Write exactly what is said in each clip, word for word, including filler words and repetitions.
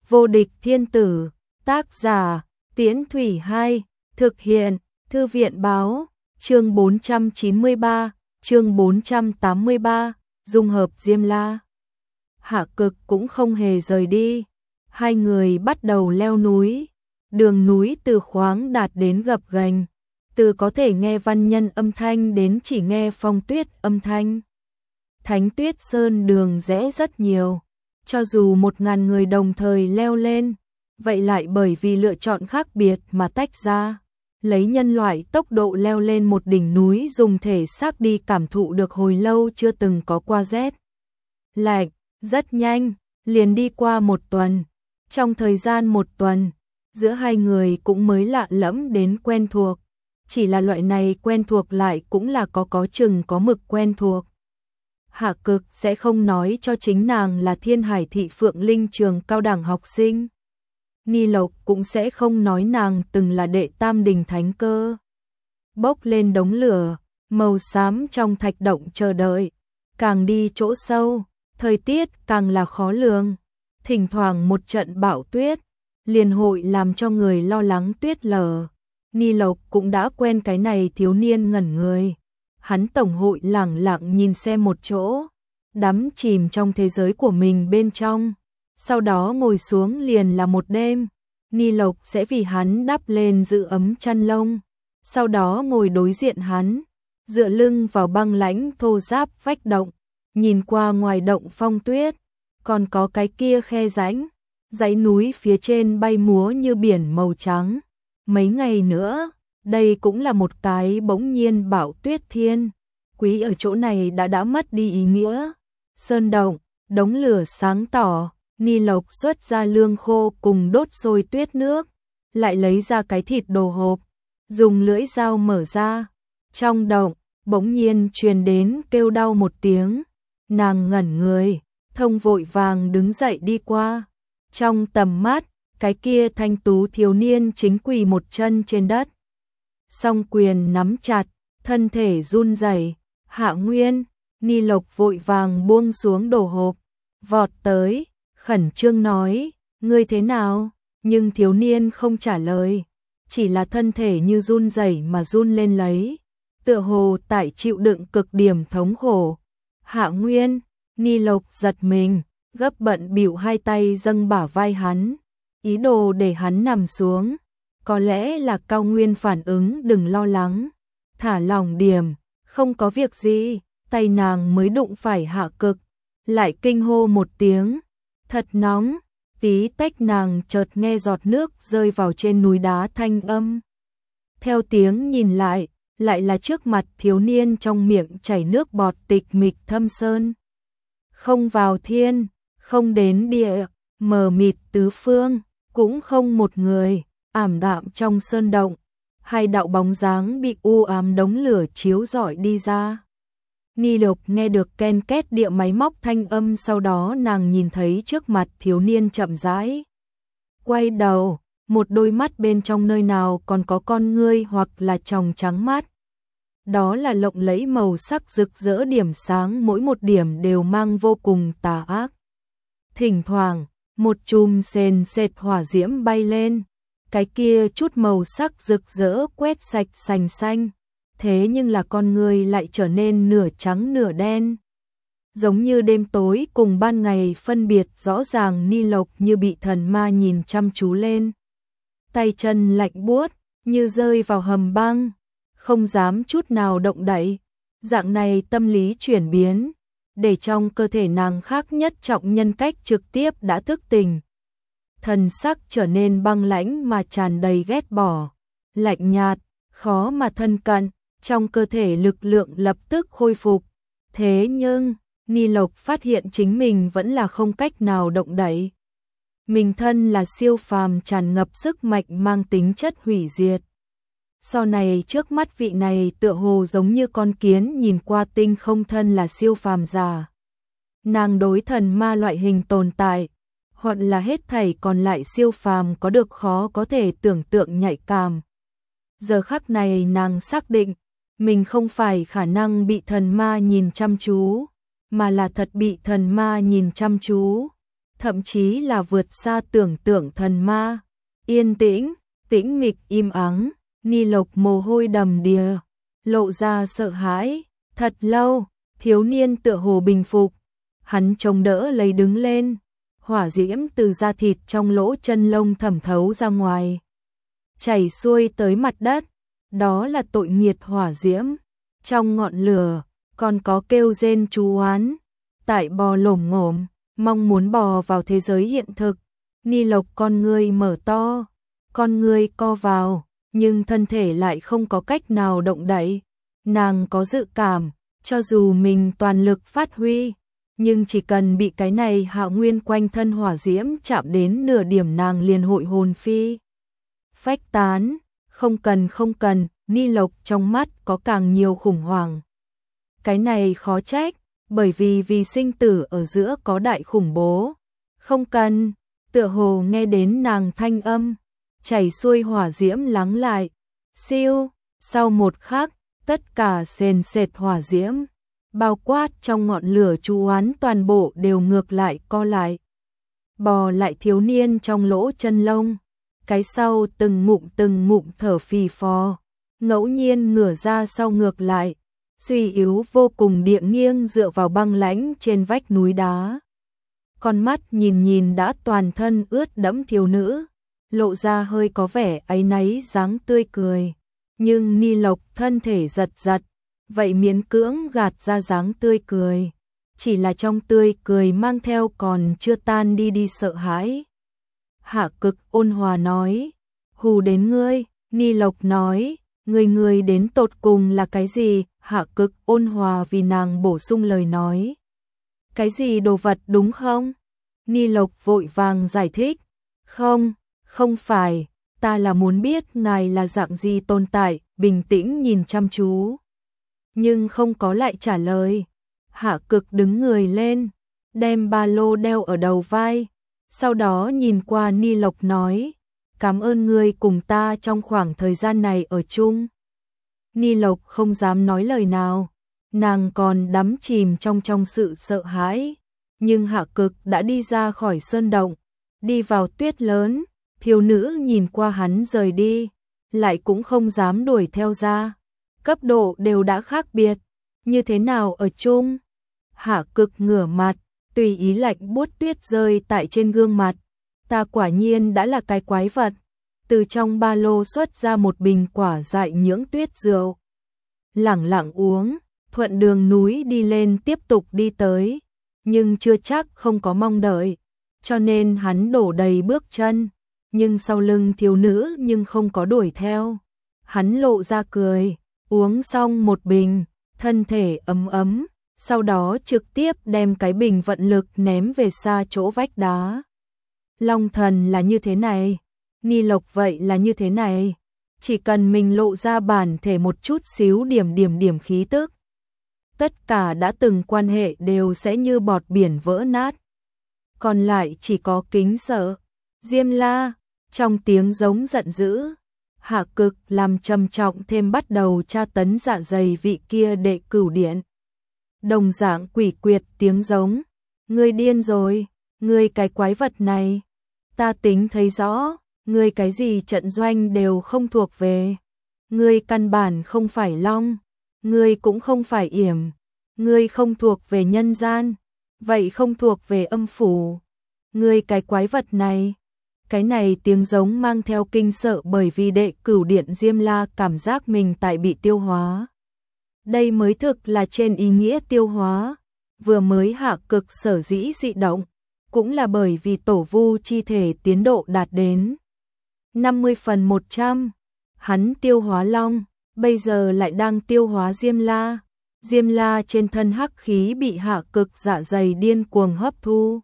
Vô địch thiên tử, tác giả, Tiễn Thủy Hai, thực hiện, Thư viện báo, chương bốn trăm chín mươi ba, chương bốn trăm tám mươi ba, dung hợp Diêm La. Hạ Cực cũng không hề rời đi, hai người bắt đầu leo núi, đường núi từ khoáng đạt đến gập ghềnh, từ có thể nghe văn nhân âm thanh đến chỉ nghe phong tuyết âm thanh. Thánh Tuyết Sơn đường rẽ rất nhiều, cho dù một ngàn người đồng thời leo lên, vậy lại bởi vì lựa chọn khác biệt mà tách ra. Lấy nhân loại tốc độ leo lên một đỉnh núi dùng thể xác đi cảm thụ được hồi lâu chưa từng có qua rét lạnh, rất nhanh, liền đi qua một tuần. Trong thời gian một tuần, giữa hai người cũng mới lạ lẫm đến quen thuộc, chỉ là loại này quen thuộc lại cũng là có có chừng có mực quen thuộc. Hạ Cực sẽ không nói cho chính nàng là Thiên Hải Thị Phượng Linh trường cao đẳng học sinh. Ni Lộc cũng sẽ không nói nàng từng là đệ tam đình thánh cơ. Bốc lên đống lửa, màu xám trong thạch động chờ đợi, càng đi chỗ sâu, thời tiết càng là khó lường. Thỉnh thoảng một trận bão tuyết, liền hội làm cho người lo lắng tuyết lở. Ni Lộc cũng đã quen cái này thiếu niên ngẩn người. Hắn tổng hội lẳng lặng nhìn xem một chỗ, đắm chìm trong thế giới của mình bên trong. Sau đó ngồi xuống liền là một đêm, Ni Lộc sẽ vì hắn đắp lên giữ ấm chăn lông, sau đó ngồi đối diện hắn, dựa lưng vào băng lãnh thô ráp vách động, nhìn qua ngoài động phong tuyết, còn có cái kia khe rãnh, dãy núi phía trên bay múa như biển màu trắng. Mấy ngày nữa, đây cũng là một cái bỗng nhiên bão tuyết thiên, quý ở chỗ này đã đã mất đi ý nghĩa. Sơn động, đống lửa sáng tỏ, Ni Lộc xuất ra lương khô cùng đốt sôi tuyết nước, lại lấy ra cái thịt đồ hộp, dùng lưỡi dao mở ra. Trong động, bỗng nhiên truyền đến kêu đau một tiếng, nàng ngẩn người, thông vội vàng đứng dậy đi qua. Trong tầm mắt, cái kia thanh tú thiếu niên chính quỳ một chân trên đất, song quyền nắm chặt, thân thể run rẩy. Hạ Nguyên, Ni Lộc vội vàng buông xuống đồ hộp, vọt tới, khẩn trương nói, ngươi thế nào? Nhưng thiếu niên không trả lời, chỉ là thân thể như run rẩy mà run lên lấy, tựa hồ tại chịu đựng cực điểm thống khổ. Hạ Nguyên, Ni Lộc giật mình, gấp bận bỉu hai tay dâng bả vai hắn, ý đồ để hắn nằm xuống. Có lẽ là Cao Nguyên phản ứng đừng lo lắng, thả lỏng điểm, không có việc gì. Tay nàng mới đụng phải Hạ Cực, lại kinh hô một tiếng, thật nóng. Tí tách nàng chợt nghe giọt nước rơi vào trên núi đá thanh âm. Theo tiếng nhìn lại, lại là trước mặt thiếu niên trong miệng chảy nước bọt tịch mịch thâm sơn. Không vào thiên, không đến địa, mờ mịt tứ phương, cũng không một người. Ảm đạm trong sơn động, hai đạo bóng dáng bị u ám đống lửa chiếu rọi đi ra. Ni Lộc nghe được ken két địa máy móc thanh âm, sau đó nàng nhìn thấy trước mặt thiếu niên chậm rãi quay đầu, một đôi mắt bên trong nơi nào còn có con ngươi hoặc là tròng trắng mắt. Đó là lộng lẫy màu sắc rực rỡ điểm sáng, mỗi một điểm đều mang vô cùng tà ác. Thỉnh thoảng, một chùm sền sệt hỏa diễm bay lên, cái kia chút màu sắc rực rỡ quét sạch sành xanh, thế nhưng là con người lại trở nên nửa trắng nửa đen. Giống như đêm tối cùng ban ngày phân biệt rõ ràng. Ni Lộc như bị thần ma nhìn chăm chú lên, tay chân lạnh buốt như rơi vào hầm băng, không dám chút nào động đậy. Dạng này tâm lý chuyển biến, để trong cơ thể nàng khác nhất trọng nhân cách trực tiếp đã thức tỉnh. Thần sắc trở nên băng lãnh mà tràn đầy ghét bỏ, lạnh nhạt, khó mà thân cận, trong cơ thể lực lượng lập tức khôi phục. Thế nhưng, Ni Lộc phát hiện chính mình vẫn là không cách nào động đậy. Mình thân là siêu phàm, tràn ngập sức mạnh mang tính chất hủy diệt. Sau này trước mắt vị này tựa hồ giống như con kiến nhìn qua tinh không, thân là siêu phàm giả. Nàng đối thần ma loại hình tồn tại, hoặc là hết thảy còn lại siêu phàm có được khó có thể tưởng tượng nhạy cảm. Giờ khắc này nàng xác định, mình không phải khả năng bị thần ma nhìn chăm chú, mà là thật bị thần ma nhìn chăm chú. thậm chí là vượt xa tưởng tượng thần ma. Yên tĩnh, tĩnh mịch im ắng, Ni Lộc mồ hôi đầm đìa, lộ ra sợ hãi. Thật lâu, thiếu niên tựa hồ bình phục, hắn chống đỡ lấy đứng lên, hỏa diễm từ da thịt trong lỗ chân lông thẩm thấu ra ngoài, chảy xuôi tới mặt đất, đó là tội nghiệt hỏa diễm. Trong ngọn lửa, còn có kêu rên chú oán, tại bò lổm ngổm, mong muốn bò vào thế giới hiện thực. Ni Lộc con ngươi mở to, con ngươi co vào, nhưng thân thể lại không có cách nào động đậy. Nàng có dự cảm, cho dù mình toàn lực phát huy, nhưng chỉ cần bị cái này hạo nguyên quanh thân hỏa diễm chạm đến nửa điểm nàng liền hội hồn phi phách tán. Không cần không cần, Ni Lộc trong mắt có càng nhiều khủng hoảng. Cái này khó trách, bởi vì vì sinh tử ở giữa có đại khủng bố. Không cần, tựa hồ nghe đến nàng thanh âm, chảy xuôi hỏa diễm lắng lại. Siêu, sau một khắc, tất cả sền sệt hỏa diễm, bao quát trong ngọn lửa chú oán toàn bộ đều ngược lại co lại. Bò lại thiếu niên trong lỗ chân lông, cái sau từng ngụm từng ngụm thở phì phò, ngẫu nhiên ngửa ra sau ngược lại, suy yếu vô cùng địa nghiêng dựa vào băng lãnh trên vách núi đá. Con mắt nhìn nhìn đã toàn thân ướt đẫm thiếu nữ, lộ ra hơi có vẻ áy náy dáng tươi cười. Nhưng Ni Lộc thân thể giật giật, vậy miễn cưỡng gạt ra dáng tươi cười. Chỉ là trong tươi cười mang theo còn chưa tan đi đi sợ hãi. Hạ Cực ôn hòa nói, hù đến ngươi. Ni Lộc nói, người người đến tột cùng là cái gì? Hạ Cực ôn hòa vì nàng bổ sung lời nói. Cái gì đồ vật đúng không? Ni Lộc vội vàng giải thích, không, không phải, ta là muốn biết ngài là dạng gì tồn tại. Bình tĩnh nhìn chăm chú, nhưng không có lại trả lời. Hạ Cực đứng người lên, đem ba lô đeo ở đầu vai, sau đó nhìn qua Ni Lộc nói, cảm ơn ngươi cùng ta trong khoảng thời gian này ở chung. Ni Lộc không dám nói lời nào, nàng còn đắm chìm trong trong sự sợ hãi, nhưng Hạ Cực đã đi ra khỏi sơn động, đi vào tuyết lớn. Thiếu nữ nhìn qua hắn rời đi, lại cũng không dám đuổi theo ra. Cấp độ đều đã khác biệt, như thế nào ở chung? Hạ Cực ngửa mặt, tùy ý lạnh buốt tuyết rơi tại trên gương mặt. Ta quả nhiên đã là cái quái vật. Từ trong ba lô xuất ra một bình quả dại nhưỡng tuyết rượu, lẳng lặng uống, thuận đường núi đi lên tiếp tục đi tới, nhưng chưa chắc không có mong đợi, cho nên hắn đổ đầy bước chân. Nhưng sau lưng thiếu nữ nhưng không có đuổi theo. Hắn lộ ra cười, uống xong một bình, thân thể ấm ấm, sau đó trực tiếp đem cái bình vận lực ném về xa chỗ vách đá. Long thần là như thế này, Ni Lộc vậy là như thế này. Chỉ cần mình lộ ra bản thể một chút xíu điểm điểm điểm khí tức, tất cả đã từng quan hệ đều sẽ như bọt biển vỡ nát. Còn lại chỉ có kính sợ. Diêm La, trong tiếng giống giận dữ, Hạ Cực làm trầm trọng thêm bắt đầu tra tấn dạ dày vị kia đệ cửu điện. Đồng dạng quỷ quyệt tiếng giống, ngươi điên rồi, ngươi cái quái vật này, ta tính thấy rõ, ngươi cái gì trận doanh đều không thuộc về, ngươi căn bản không phải long, ngươi cũng không phải yểm, ngươi không thuộc về nhân gian, vậy không thuộc về âm phủ, ngươi cái quái vật này. Cái này tiếng giống mang theo kinh sợ bởi vì đệ cửu điện Diêm La cảm giác mình tại bị tiêu hóa. Đây mới thực là trên ý nghĩa tiêu hóa. Vừa mới Hạ Cực sở dĩ dị động, cũng là bởi vì tổ vu chi thể tiến độ đạt đến năm mươi phần một trăm. Hắn tiêu hóa long, bây giờ lại đang tiêu hóa Diêm La. Diêm La trên thân hắc khí bị Hạ Cực dạ dày điên cuồng hấp thu.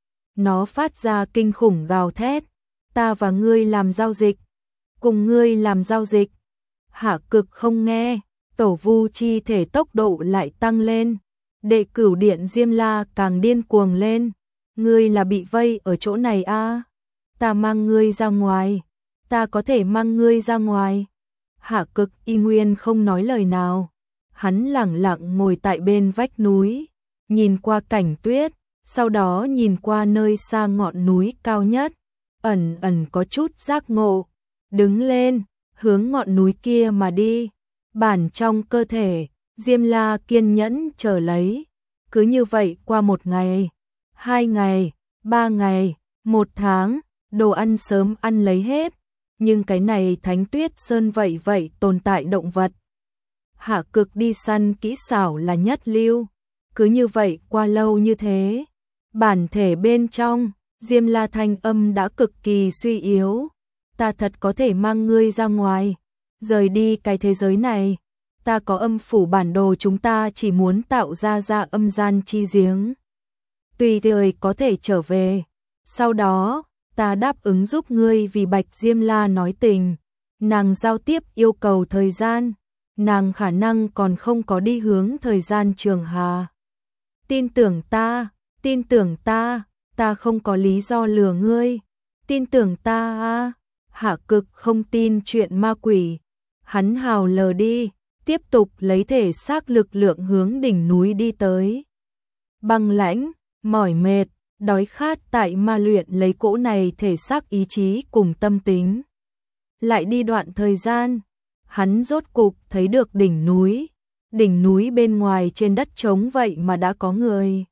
Nó phát ra kinh khủng gào thét. Ta và ngươi làm giao dịch, cùng ngươi làm giao dịch. Hạ Cực không nghe, tổ vu chi thể tốc độ lại tăng lên. Đệ cửu điện Diêm La càng điên cuồng lên. Ngươi là bị vây ở chỗ này a? À? Ta mang ngươi ra ngoài, ta có thể mang ngươi ra ngoài. Hạ Cực y nguyên không nói lời nào. Hắn lẳng lặng ngồi tại bên vách núi, nhìn qua cảnh tuyết, sau đó nhìn qua nơi xa ngọn núi cao nhất, ẩn ẩn có chút giác ngộ, đứng lên, hướng ngọn núi kia mà đi. Bản trong cơ thể, Diêm La kiên nhẫn chờ lấy. Cứ như vậy qua một ngày, hai ngày, ba ngày, một tháng, đồ ăn sớm ăn lấy hết. Nhưng cái này Thánh Tuyết Sơn vậy vậy tồn tại động vật. Hạ Cực đi săn kỹ xảo là nhất lưu. Cứ như vậy qua lâu như thế, bản thể bên trong, Diêm La thanh âm đã cực kỳ suy yếu. Ta thật có thể mang ngươi ra ngoài, rời đi cái thế giới này. Ta có âm phủ bản đồ, chúng ta chỉ muốn tạo ra ra âm gian chi giếng. Tùy thời có thể trở về. Sau đó, ta đáp ứng giúp ngươi vì Bạch Diêm La nói tình. Nàng giao tiếp yêu cầu thời gian. Nàng khả năng còn không có đi hướng thời gian trường hà. Tin tưởng ta, tin tưởng ta, ta không có lý do lừa ngươi. Tin tưởng ta à. Hạ Cực không tin chuyện ma quỷ. Hắn hào lờ đi, tiếp tục lấy thể xác lực lượng hướng đỉnh núi đi tới. Băng lãnh, mỏi mệt, đói khát tại ma luyện lấy cỗ này thể xác ý chí cùng tâm tính. Lại đi đoạn thời gian, hắn rốt cục thấy được đỉnh núi. Đỉnh núi bên ngoài trên đất trống vậy mà đã có người.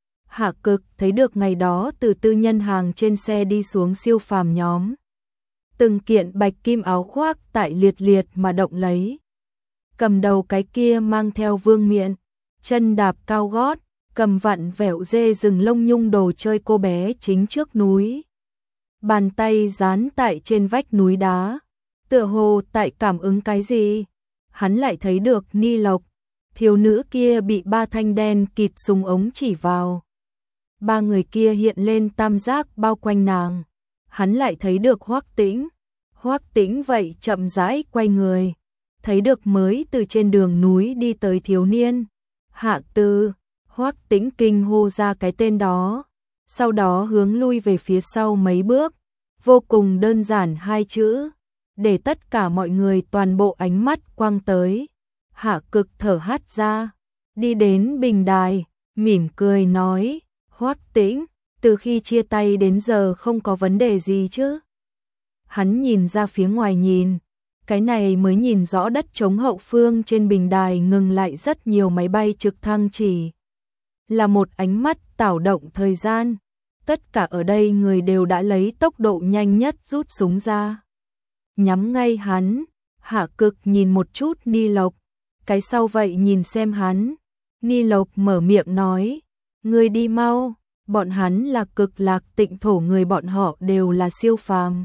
Hạ Cực thấy được ngày đó từ tư nhân hàng trên xe đi xuống siêu phàm nhóm. Từng kiện bạch kim áo khoác tại liệt liệt mà động lấy. Cầm đầu cái kia mang theo vương miện, chân đạp cao gót, cầm vặn vẹo dê rừng lông nhung đồ chơi cô bé chính trước núi. Bàn tay dán tại trên vách núi đá, tựa hồ tại cảm ứng cái gì. Hắn lại thấy được Ni Lộc, thiếu nữ kia bị ba thanh đen kịt súng ống chỉ vào. Ba người kia hiện lên tam giác bao quanh nàng. Hắn lại thấy được Hoắc Tĩnh. Hoắc Tĩnh vậy chậm rãi quay người, thấy được mới từ trên đường núi đi tới thiếu niên. Hạ Tư. Hoắc Tĩnh kinh hô ra cái tên đó, sau đó hướng lui về phía sau mấy bước, vô cùng đơn giản hai chữ, để tất cả mọi người toàn bộ ánh mắt quang tới. Hạ Cực thở hắt ra, đi đến bình đài, mỉm cười nói, Hoắc Tĩnh, từ khi chia tay đến giờ không có vấn đề gì chứ? Hắn nhìn ra phía ngoài nhìn, cái này mới nhìn rõ đất trống hậu phương trên bình đài ngừng lại rất nhiều máy bay trực thăng, chỉ là một ánh mắt tảo động thời gian. Tất cả ở đây người đều đã lấy tốc độ nhanh nhất rút súng ra, nhắm ngay hắn. Hạ Cực nhìn một chút Ni Lộc, cái sau vậy nhìn xem hắn. Ni Lộc mở miệng nói, ngươi đi mau, bọn hắn là Cực Lạc Tịnh Thổ, người bọn họ đều là siêu phàm.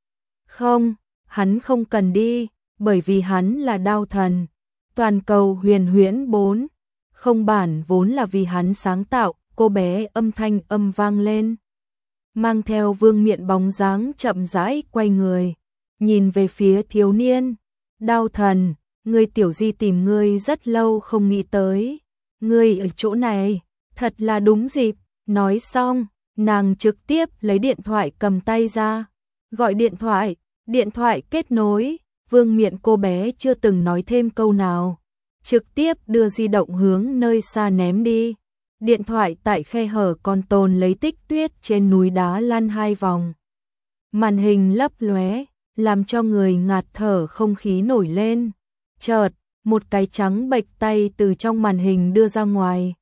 Không, hắn không cần đi, bởi vì hắn là đao thần. Toàn cầu huyền huyễn bốn, không bản vốn là vì hắn sáng tạo. Cô bé âm thanh âm vang lên, mang theo vương miện bóng dáng chậm rãi quay người, nhìn về phía thiếu niên. Đao thần, ngươi tiểu di tìm ngươi rất lâu không nghĩ tới, ngươi ở chỗ này, thật là đúng dịp. Nói xong, nàng trực tiếp lấy điện thoại cầm tay ra, gọi điện thoại, điện thoại kết nối. Vương miện cô bé chưa từng nói thêm câu nào, trực tiếp đưa di động hướng nơi xa ném đi. Điện thoại tại khe hở còn tồn lấy tích tuyết trên núi đá lăn hai vòng. Màn hình lấp lóe, làm cho người ngạt thở không khí nổi lên. Chợt, một cái trắng bệch tay từ trong màn hình đưa ra ngoài.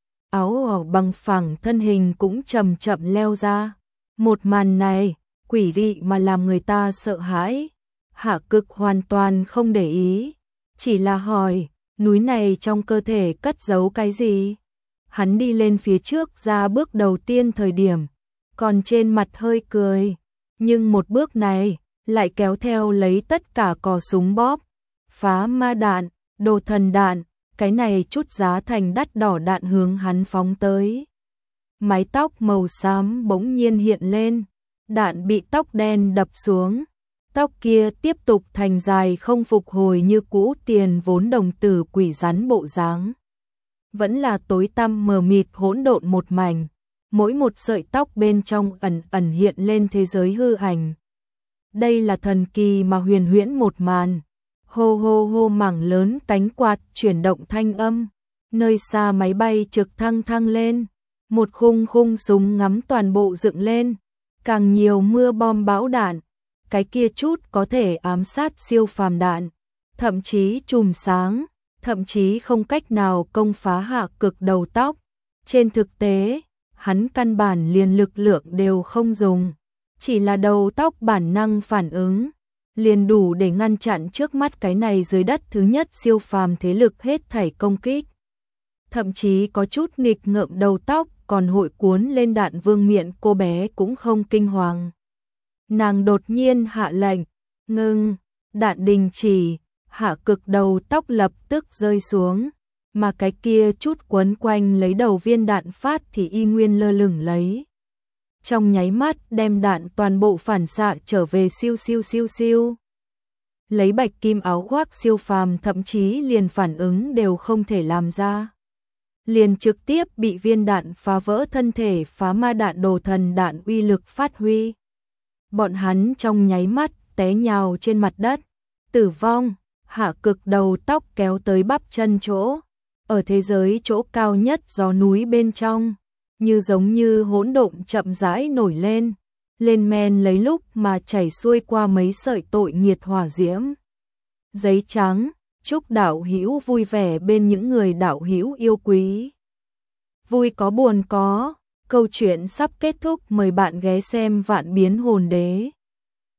Áo ỏ bằng phẳng thân hình cũng chậm chậm leo ra. Một màn này, quỷ dị mà làm người ta sợ hãi. Hạ Cực hoàn toàn không để ý, chỉ là hỏi, núi này trong cơ thể cất giấu cái gì? Hắn đi lên phía trước ra bước đầu tiên thời điểm, còn trên mặt hơi cười, nhưng một bước này lại kéo theo lấy tất cả cò súng bóp, phá ma đạn, đồ thần đạn, cái này chút giá thành đắt đỏ đạn hướng hắn phóng tới. Mái tóc màu xám bỗng nhiên hiện lên, đạn bị tóc đen đập xuống, tóc kia tiếp tục thành dài không phục hồi như cũ, tiền vốn đồng tử quỷ rắn bộ dáng. Vẫn là tối tăm mờ mịt hỗn độn một mảnh, mỗi một sợi tóc bên trong ẩn ẩn hiện lên thế giới hư ảnh. Đây là thần kỳ mà huyền huyễn một màn. Hô hô hô, mảng lớn cánh quạt chuyển động thanh âm, nơi xa máy bay trực thăng thăng lên, Một khung khung súng ngắm toàn bộ dựng lên, càng nhiều mưa bom bão đạn, cái kia chút có thể ám sát siêu phàm đạn, thậm chí chùm sáng, thậm chí không cách nào công phá Hạ Cực đầu tóc. Trên thực tế, hắn căn bản liền lực lượng đều không dùng, chỉ là đầu tóc bản năng phản ứng, liền đủ để ngăn chặn trước mắt cái này dưới đất thứ nhất siêu phàm thế lực hết thảy công kích. Thậm chí có chút nghịch ngợm đầu tóc còn hội cuốn lên đạn vương miện cô bé cũng không kinh hoàng. Nàng đột nhiên hạ lệnh, ngưng, đạn đình chỉ, Hạ Cực đầu tóc lập tức rơi xuống, mà cái kia chút quấn quanh lấy đầu viên đạn phát thì y nguyên lơ lửng lấy. Trong nháy mắt đem đạn toàn bộ phản xạ trở về siêu siêu siêu siêu. Lấy bạch kim áo khoác siêu phàm thậm chí liền phản ứng đều không thể làm ra. Liền trực tiếp bị viên đạn phá vỡ thân thể, phá ma đạn đồ thần đạn uy lực phát huy. Bọn hắn trong nháy mắt té nhào trên mặt đất, tử vong. Hạ Cực đầu tóc kéo tới bắp chân chỗ, ở thế giới chỗ cao nhất gió núi bên trong, như giống như hỗn độn chậm rãi nổi lên, lên men lấy lúc mà chảy xuôi qua mấy sợi tội nghiệt hỏa diễm. Giấy trắng, chúc đạo hữu vui vẻ bên những người đạo hữu yêu quý. Vui có buồn có, câu chuyện sắp kết thúc, mời bạn ghé xem Vạn Biến Hồn Đế.